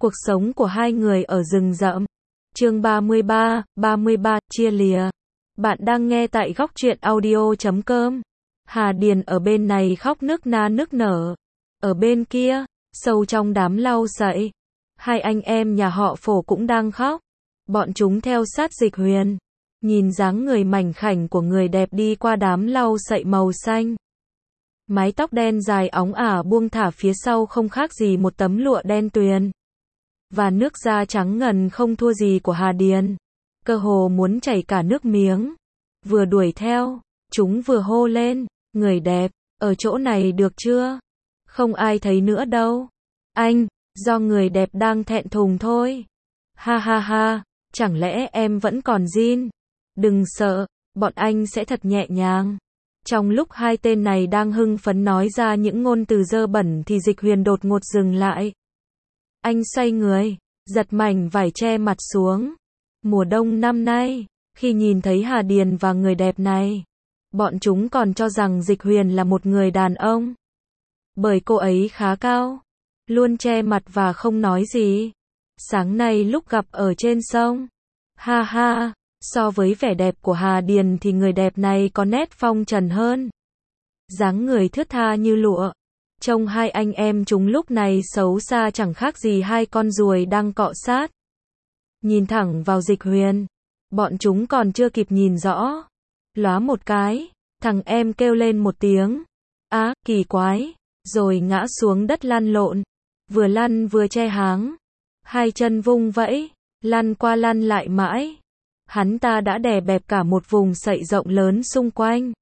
Cuộc sống của hai người ở rừng rậm. Chương 33, chia lìa. Bạn đang nghe tại Góc Truyện Audio.com. Hà Điền ở bên này khóc nức na nức nở. Ở bên kia, sâu trong đám lau sậy, hai anh em nhà họ Phổ cũng đang khóc. Bọn chúng theo sát Dịch Huyền, nhìn dáng người mảnh khảnh của người đẹp đi qua đám lau sậy màu xanh. Mái tóc đen dài óng ả buông thả phía sau không khác gì một tấm lụa đen tuyền. Và nước da trắng ngần không thua gì của Hà Điền. Cơ hồ muốn chảy cả nước miếng. Vừa đuổi theo, chúng vừa hô lên, người đẹp, ở chỗ này được chưa? Không ai thấy nữa đâu. Anh, do người đẹp đang thẹn thùng thôi. Ha ha ha, chẳng lẽ em vẫn còn zin? Đừng sợ, bọn anh sẽ thật nhẹ nhàng. Trong lúc hai tên này đang hưng phấn nói ra những ngôn từ dơ bẩn thì Dịch Huyền đột ngột dừng lại. Anh xoay người, giật mảnh vải che mặt xuống. Mùa đông năm nay, khi nhìn thấy Hà Điền và người đẹp này, bọn chúng còn cho rằng Dịch Huyền là một người đàn ông. Bởi cô ấy khá cao, luôn che mặt và không nói gì. Sáng nay lúc gặp ở trên sông, ha ha, so với vẻ đẹp của Hà Điền thì người đẹp này có nét phong trần hơn. Dáng người thướt tha như lụa. Trông hai anh em chúng lúc này xấu xa chẳng khác gì hai con ruồi đang cọ sát. Nhìn thẳng vào Dịch Huyền, bọn chúng còn chưa kịp nhìn rõ. Lóa một cái, thằng em kêu lên một tiếng. Á, kỳ quái, rồi ngã xuống đất lăn lộn. Vừa lăn vừa che háng. Hai chân vung vẫy, lăn qua lăn lại mãi. Hắn ta đã đè bẹp cả một vùng sậy rộng lớn xung quanh.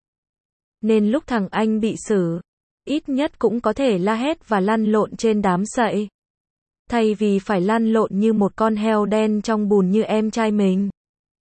Nên lúc thằng anh bị xử, ít nhất cũng có thể la hét và lăn lộn trên đám sậy. Thay vì phải lăn lộn như một con heo đen trong bùn như em trai mình.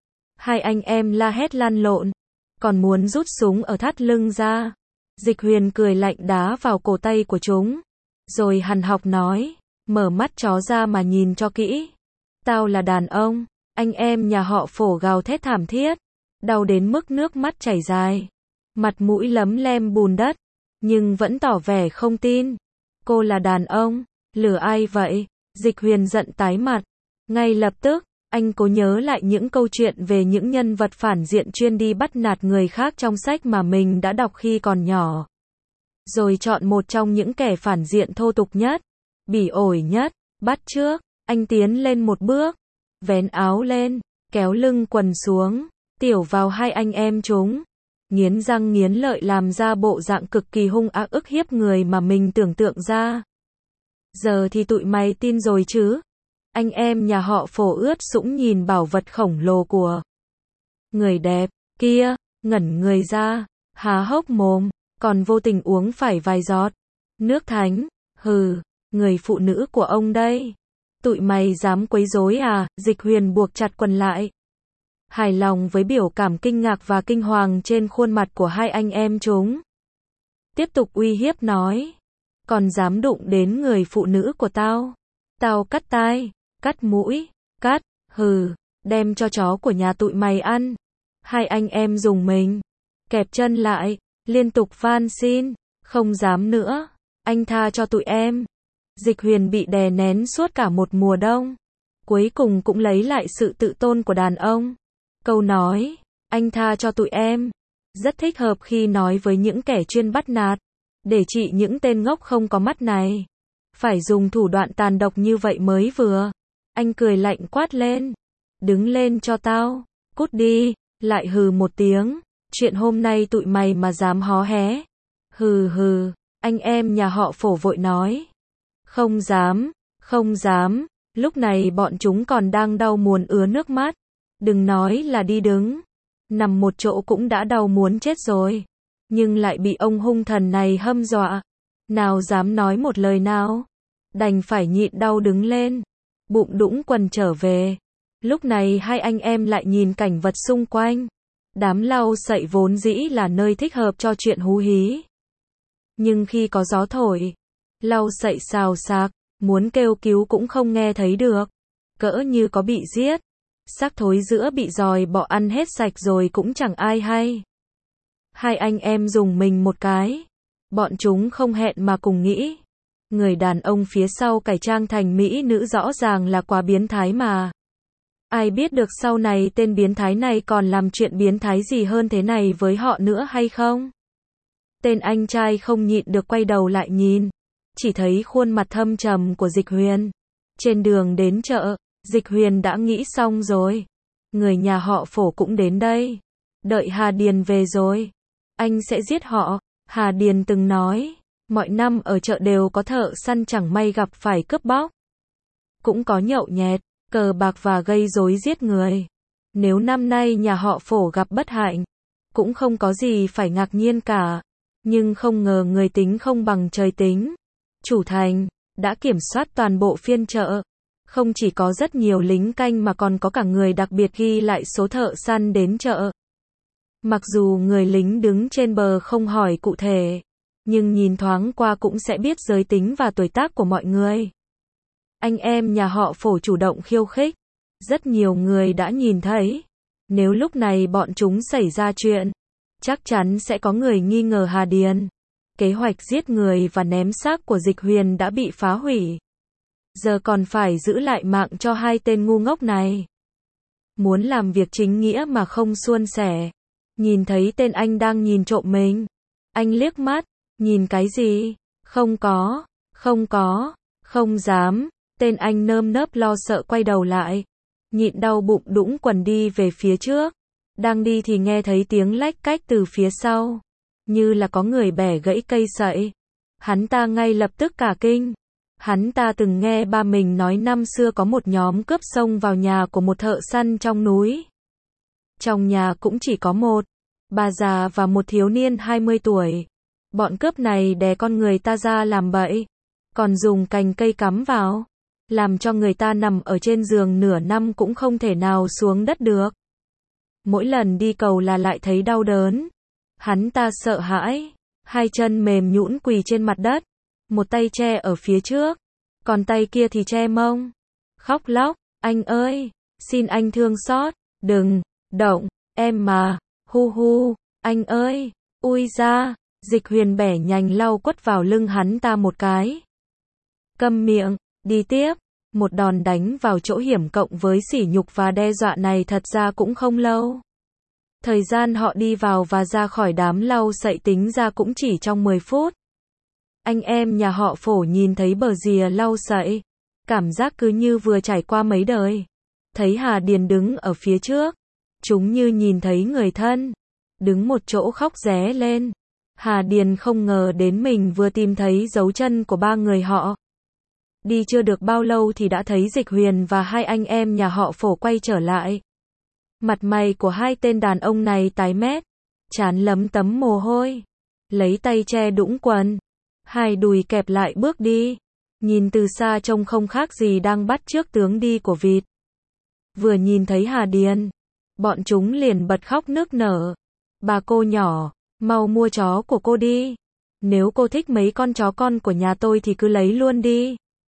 Hai anh em la hét lăn lộn, còn muốn rút súng ở thắt lưng ra. Dịch Huyền cười lạnh đá vào cổ tay của chúng. Rồi hằn học nói, mở mắt chó ra mà nhìn cho kỹ. Tao là đàn ông. Anh em nhà họ Phổ gào thét thảm thiết. Đau đến mức nước mắt chảy dài. Mặt mũi lấm lem bùn đất. Nhưng vẫn tỏ vẻ không tin. Cô là đàn ông, lừa ai vậy? Dịch Huyền giận tái mặt. Ngay lập tức, anh cố nhớ lại những câu chuyện về những nhân vật phản diện chuyên đi bắt nạt người khác trong sách mà mình đã đọc khi còn nhỏ. Rồi chọn một trong những kẻ phản diện thô tục nhất, bỉ ổi nhất, bắt trước. Anh tiến lên một bước, vén áo lên, kéo lưng quần xuống, tiểu vào hai anh em chúng. Nghiến răng nghiến lợi làm ra bộ dạng cực kỳ hung ác ức hiếp người mà mình tưởng tượng ra. Giờ thì tụi mày tin rồi chứ? Anh em nhà họ Phổ ướt sũng nhìn bảo vật khổng lồ của người đẹp kia, ngẩn người ra, há hốc mồm, còn vô tình uống phải vài giọt nước thánh. Hừ, người phụ nữ của ông đây. Tụi mày dám quấy rối à? Dịch Huyền buộc chặt quần lại. Hài lòng với biểu cảm kinh ngạc và kinh hoàng trên khuôn mặt của hai anh em chúng. Tiếp tục uy hiếp nói. Còn dám đụng đến người phụ nữ của tao. Tao cắt tai, cắt mũi, cắt, hừ, đem cho chó của nhà tụi mày ăn. Hai anh em dùng mình, kẹp chân lại, liên tục van xin. Không dám nữa, anh tha cho tụi em. Dịch Huyền bị đè nén suốt cả một mùa đông. Cuối cùng cũng lấy lại sự tự tôn của đàn ông. Câu nói, anh tha cho tụi em, rất thích hợp khi nói với những kẻ chuyên bắt nạt, để trị những tên ngốc không có mắt này. Phải dùng thủ đoạn tàn độc như vậy mới vừa. Anh cười lạnh quát lên. Đứng lên cho tao, cút đi, lại hừ một tiếng. Chuyện hôm nay tụi mày mà dám hó hé. Hừ hừ, anh em nhà họ Phổ vội nói. Không dám, không dám. Lúc này bọn chúng còn đang đau muốn ứa nước mắt. Đừng nói là đi đứng, nằm một chỗ cũng đã đau muốn chết rồi. Nhưng lại bị ông hung thần này hâm dọa. Nào dám nói một lời nào. Đành phải nhịn đau đứng lên. Bụng đũng quần trở về. Lúc này hai anh em lại nhìn cảnh vật xung quanh. Đám lau sậy vốn dĩ là nơi thích hợp cho chuyện hú hí. Nhưng khi có gió thổi, lau sậy xào xạc, muốn kêu cứu cũng không nghe thấy được. Cỡ như có bị giết. Xác thối giữa bị giòi bỏ ăn hết sạch rồi cũng chẳng ai hay. Hai anh em dùng mình một cái. Bọn chúng không hẹn mà cùng nghĩ. Người đàn ông phía sau cải trang thành mỹ nữ rõ ràng là quá biến thái mà. Ai biết được sau này tên biến thái này còn làm chuyện biến thái gì hơn thế này với họ nữa hay không? Tên anh trai không nhịn được quay đầu lại nhìn. Chỉ thấy khuôn mặt thâm trầm của Dịch Huyền. Trên đường đến chợ, Dịch Huyền đã nghĩ xong rồi. Người nhà họ Phổ cũng đến đây. Đợi Hà Điền về rồi, anh sẽ giết họ. Hà Điền từng nói, mọi năm ở chợ đều có thợ săn chẳng may gặp phải cướp bóc. Cũng có nhậu nhẹt, cờ bạc và gây rối giết người. Nếu năm nay nhà họ Phổ gặp bất hạnh, cũng không có gì phải ngạc nhiên cả. Nhưng không ngờ người tính không bằng trời tính. Chủ thành đã kiểm soát toàn bộ phiên chợ. Không chỉ có rất nhiều lính canh mà còn có cả người đặc biệt ghi lại số thợ săn đến chợ. Mặc dù người lính đứng trên bờ không hỏi cụ thể, nhưng nhìn thoáng qua cũng sẽ biết giới tính và tuổi tác của mọi người. Anh em nhà họ Phổ chủ động khiêu khích. Rất nhiều người đã nhìn thấy. Nếu lúc này bọn chúng xảy ra chuyện, chắc chắn sẽ có người nghi ngờ Hà Điền. Kế hoạch giết người và ném xác của Dịch Huyền đã bị phá hủy. Giờ còn phải giữ lại mạng cho hai tên ngu ngốc này. Muốn làm việc chính nghĩa mà không suôn sẻ. Nhìn thấy tên anh đang nhìn trộm mình. Anh liếc mắt, nhìn cái gì? Không có, không dám. Tên anh nơm nớp lo sợ quay đầu lại. Nhịn đau bụng đũng quần đi về phía trước. Đang đi thì nghe thấy tiếng lách cách từ phía sau. Như là có người bẻ gãy cây sậy. Hắn ta ngay lập tức cả kinh. Hắn ta từng nghe ba mình nói năm xưa có một nhóm cướp xông vào nhà của một thợ săn trong núi. Trong nhà cũng chỉ có một bà già và một thiếu niên 20 tuổi. Bọn cướp này đè con người ta ra làm bẫy, còn dùng cành cây cắm vào, làm cho người ta nằm ở trên giường nửa năm cũng không thể nào xuống đất được. Mỗi lần đi cầu là lại thấy đau đớn. Hắn ta sợ hãi, hai chân mềm nhũn quỳ trên mặt đất, một tay che ở phía trước, còn tay kia thì che mông. Khóc lóc, anh ơi, xin anh thương xót, đừng động, em mà, hu hu, anh ơi, ui ra. Dịch Huyền bẻ nhành lau quất vào lưng hắn ta một cái. Câm miệng, đi tiếp. Một đòn đánh vào chỗ hiểm cộng với sỉ nhục và đe dọa này thật ra cũng không lâu. Thời gian họ đi vào và ra khỏi đám lau sậy tính ra cũng chỉ trong 10 phút. Anh em nhà họ Phổ nhìn thấy bờ rìa lau sậy, cảm giác cứ như vừa trải qua mấy đời. Thấy Hà Điền đứng ở phía trước, chúng như nhìn thấy người thân, đứng một chỗ khóc ré lên. Hà Điền không ngờ đến mình vừa tìm thấy dấu chân của ba người họ. Đi chưa được bao lâu thì đã thấy Dịch Huyền và hai anh em nhà họ Phổ quay trở lại. Mặt mày của hai tên đàn ông này tái mét, trán lấm tấm mồ hôi, lấy tay che đũng quần, hai đùi kẹp lại bước đi, nhìn từ xa trông không khác gì đang bắt chước tướng đi của vịt. Vừa nhìn thấy Hà Điền, bọn chúng liền bật khóc nức nở. Bà cô nhỏ, mau mua chó của cô đi. Nếu cô thích mấy con chó con của nhà tôi thì cứ lấy luôn đi.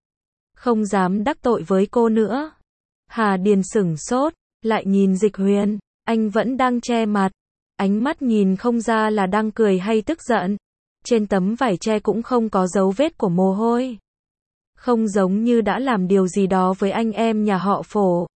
Không dám đắc tội với cô nữa. Hà Điền sửng sốt, lại nhìn Dịch Huyền, anh vẫn đang che mặt. Ánh mắt nhìn không ra là đang cười hay tức giận. Trên tấm vải che cũng không có dấu vết của mồ hôi. Không giống như đã làm điều gì đó với anh em nhà họ Phổ.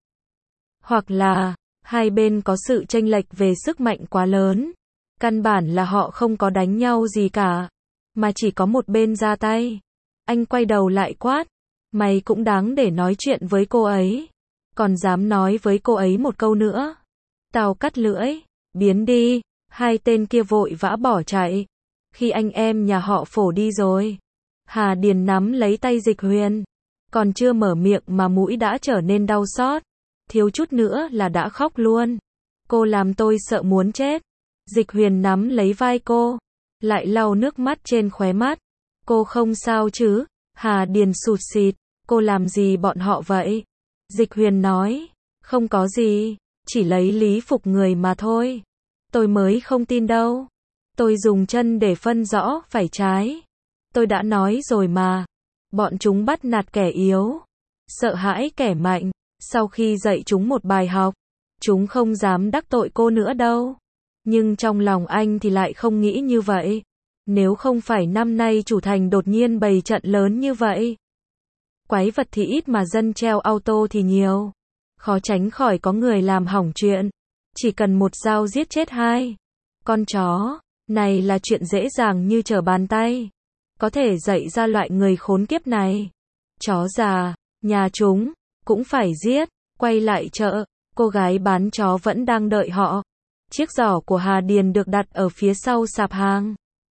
Hoặc là, hai bên có sự chênh lệch về sức mạnh quá lớn. Căn bản là họ không có đánh nhau gì cả, mà chỉ có một bên ra tay. Anh quay đầu lại quát, mày cũng đáng để nói chuyện với cô ấy. Còn dám nói với cô ấy một câu nữa, tao cắt lưỡi, biến đi. Hai tên kia vội vã bỏ chạy. Khi anh em nhà họ Phổ đi rồi, Hà Điền nắm lấy tay Dịch Huyền, còn chưa mở miệng mà mũi đã trở nên đau xót, thiếu chút nữa là đã khóc luôn. Cô làm tôi sợ muốn chết. Dịch Huyền nắm lấy vai cô, lại lau nước mắt trên khóe mắt. Cô không sao chứ? Hà Điền sụt sịt, cô làm gì bọn họ vậy? Dịch Huyền nói, không có gì, chỉ lấy lý phục người mà thôi. Tôi mới không tin đâu. Tôi dùng chân để phân rõ phải trái. Tôi đã nói rồi mà. Bọn chúng bắt nạt kẻ yếu, sợ hãi kẻ mạnh. Sau khi dạy chúng một bài học, chúng không dám đắc tội cô nữa đâu. Nhưng trong lòng anh thì lại không nghĩ như vậy. Nếu không phải năm nay chủ thành đột nhiên bày trận lớn như vậy. Quái vật thì ít mà dân treo auto thì nhiều. Khó tránh khỏi có người làm hỏng chuyện. Chỉ cần một dao giết chết 2 con chó, này là chuyện dễ dàng như trở bàn tay. Có thể dạy ra loại người khốn kiếp này. Chó già, nhà chúng, cũng phải giết. Quay lại chợ, cô gái bán chó vẫn đang đợi họ. Chiếc giỏ của Hà Điền được đặt ở phía sau sạp hàng.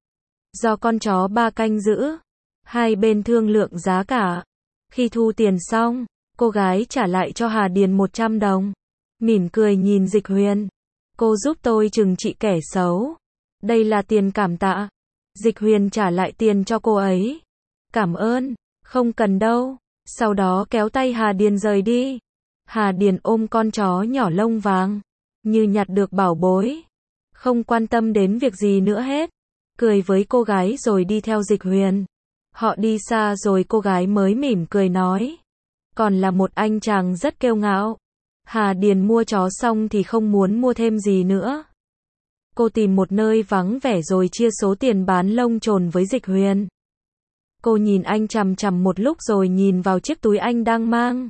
Do con chó 3 canh giữ, hai bên thương lượng giá cả. Khi thu tiền xong, cô gái trả lại cho Hà Điền 100 đồng. Mỉm cười nhìn Dịch Huyền. Cô giúp tôi trừng trị kẻ xấu. Đây là tiền cảm tạ. Dịch Huyền trả lại tiền cho cô ấy. Cảm ơn, không cần đâu. Sau đó kéo tay Hà Điền rời đi. Hà Điền ôm con chó nhỏ lông vàng, như nhặt được bảo bối. Không quan tâm đến việc gì nữa hết. Cười với cô gái rồi đi theo Dịch Huyền. Họ đi xa rồi cô gái mới mỉm cười nói. Còn là một anh chàng rất kiêu ngạo. Hà Điền mua chó xong thì không muốn mua thêm gì nữa. Cô tìm một nơi vắng vẻ rồi chia số tiền bán lông chồn với Dịch Huyền. Cô nhìn anh chằm chằm một lúc rồi nhìn vào chiếc túi anh đang mang.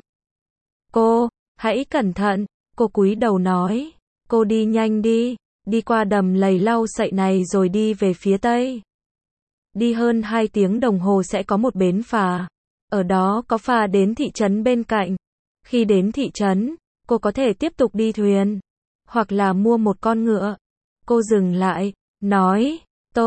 Cô, hãy cẩn thận, cô cúi đầu nói. Cô đi nhanh đi, đi qua đầm lầy lau sậy này rồi đi về phía tây. Đi hơn 2 tiếng đồng hồ sẽ có một bến phà. Ở đó có phà đến thị trấn bên cạnh. Khi đến thị trấn, cô có thể tiếp tục đi thuyền. Hoặc là mua một con ngựa. Cô dừng lại, nói.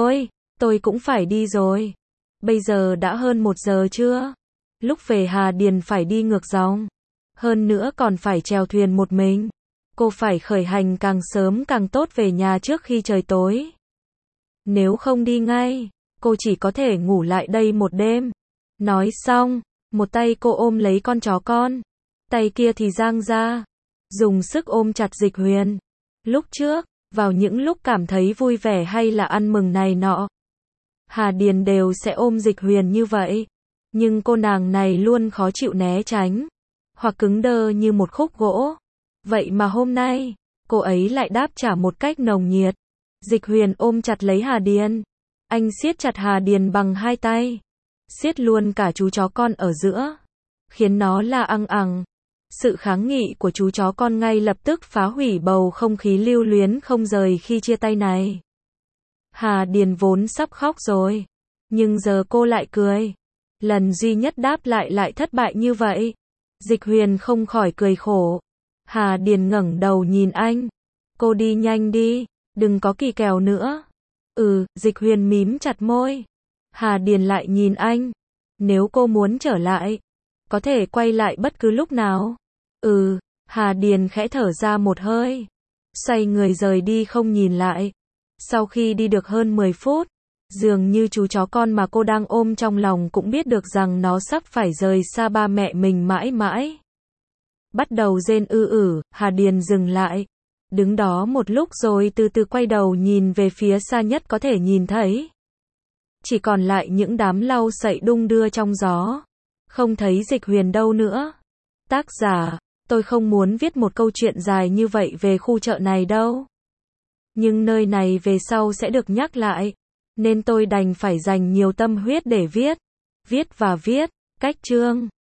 Tôi cũng phải đi rồi. Bây giờ đã hơn 1 giờ trưa. Lúc về Hà Điền phải đi ngược dòng. Hơn nữa còn phải chèo thuyền một mình. Cô phải khởi hành càng sớm càng tốt về nhà trước khi trời tối. Nếu không đi ngay, cô chỉ có thể ngủ lại đây một đêm. Nói xong, một tay cô ôm lấy con chó con. Tay kia thì dang ra. Dùng sức ôm chặt Dịch Huyền. Lúc trước, vào những lúc cảm thấy vui vẻ hay là ăn mừng này nọ, Hà Điền đều sẽ ôm Dịch Huyền như vậy. Nhưng cô nàng này luôn khó chịu né tránh. Hoặc cứng đơ như một khúc gỗ. Vậy mà hôm nay, cô ấy lại đáp trả một cách nồng nhiệt. Dịch Huyền ôm chặt lấy Hà Điền. Anh siết chặt Hà Điền bằng 2 tay. Siết luôn cả chú chó con ở giữa. Khiến nó la ăng ằng. Sự kháng nghị của chú chó con ngay lập tức phá hủy bầu không khí lưu luyến không rời khi chia tay này. Hà Điền vốn sắp khóc rồi. Nhưng giờ cô lại cười. Lần duy nhất đáp lại thất bại như vậy. Dịch Huyền không khỏi cười khổ. Hà Điền ngẩng đầu nhìn anh. Cô đi nhanh đi, đừng có kỳ kèo nữa. Dịch Huyền mím chặt môi. Hà Điền lại nhìn anh. Nếu cô muốn trở lại, có thể quay lại bất cứ lúc nào. Hà Điền khẽ thở ra một hơi. Xoay người rời đi không nhìn lại. Sau khi đi được hơn 10 phút, dường như chú chó con mà cô đang ôm trong lòng cũng biết được rằng nó sắp phải rời xa ba mẹ mình mãi mãi. Bắt đầu rên Hà Điền dừng lại. Đứng đó một lúc rồi từ từ quay đầu nhìn về phía xa nhất có thể nhìn thấy. Chỉ còn lại những đám lau sậy đung đưa trong gió. Không thấy Dịch Huyền đâu nữa. Tác giả, tôi không muốn viết một câu chuyện dài như vậy về khu chợ này đâu. Nhưng nơi này về sau sẽ được nhắc lại. Nên tôi đành phải dành nhiều tâm huyết để viết. Viết và viết, cách chương.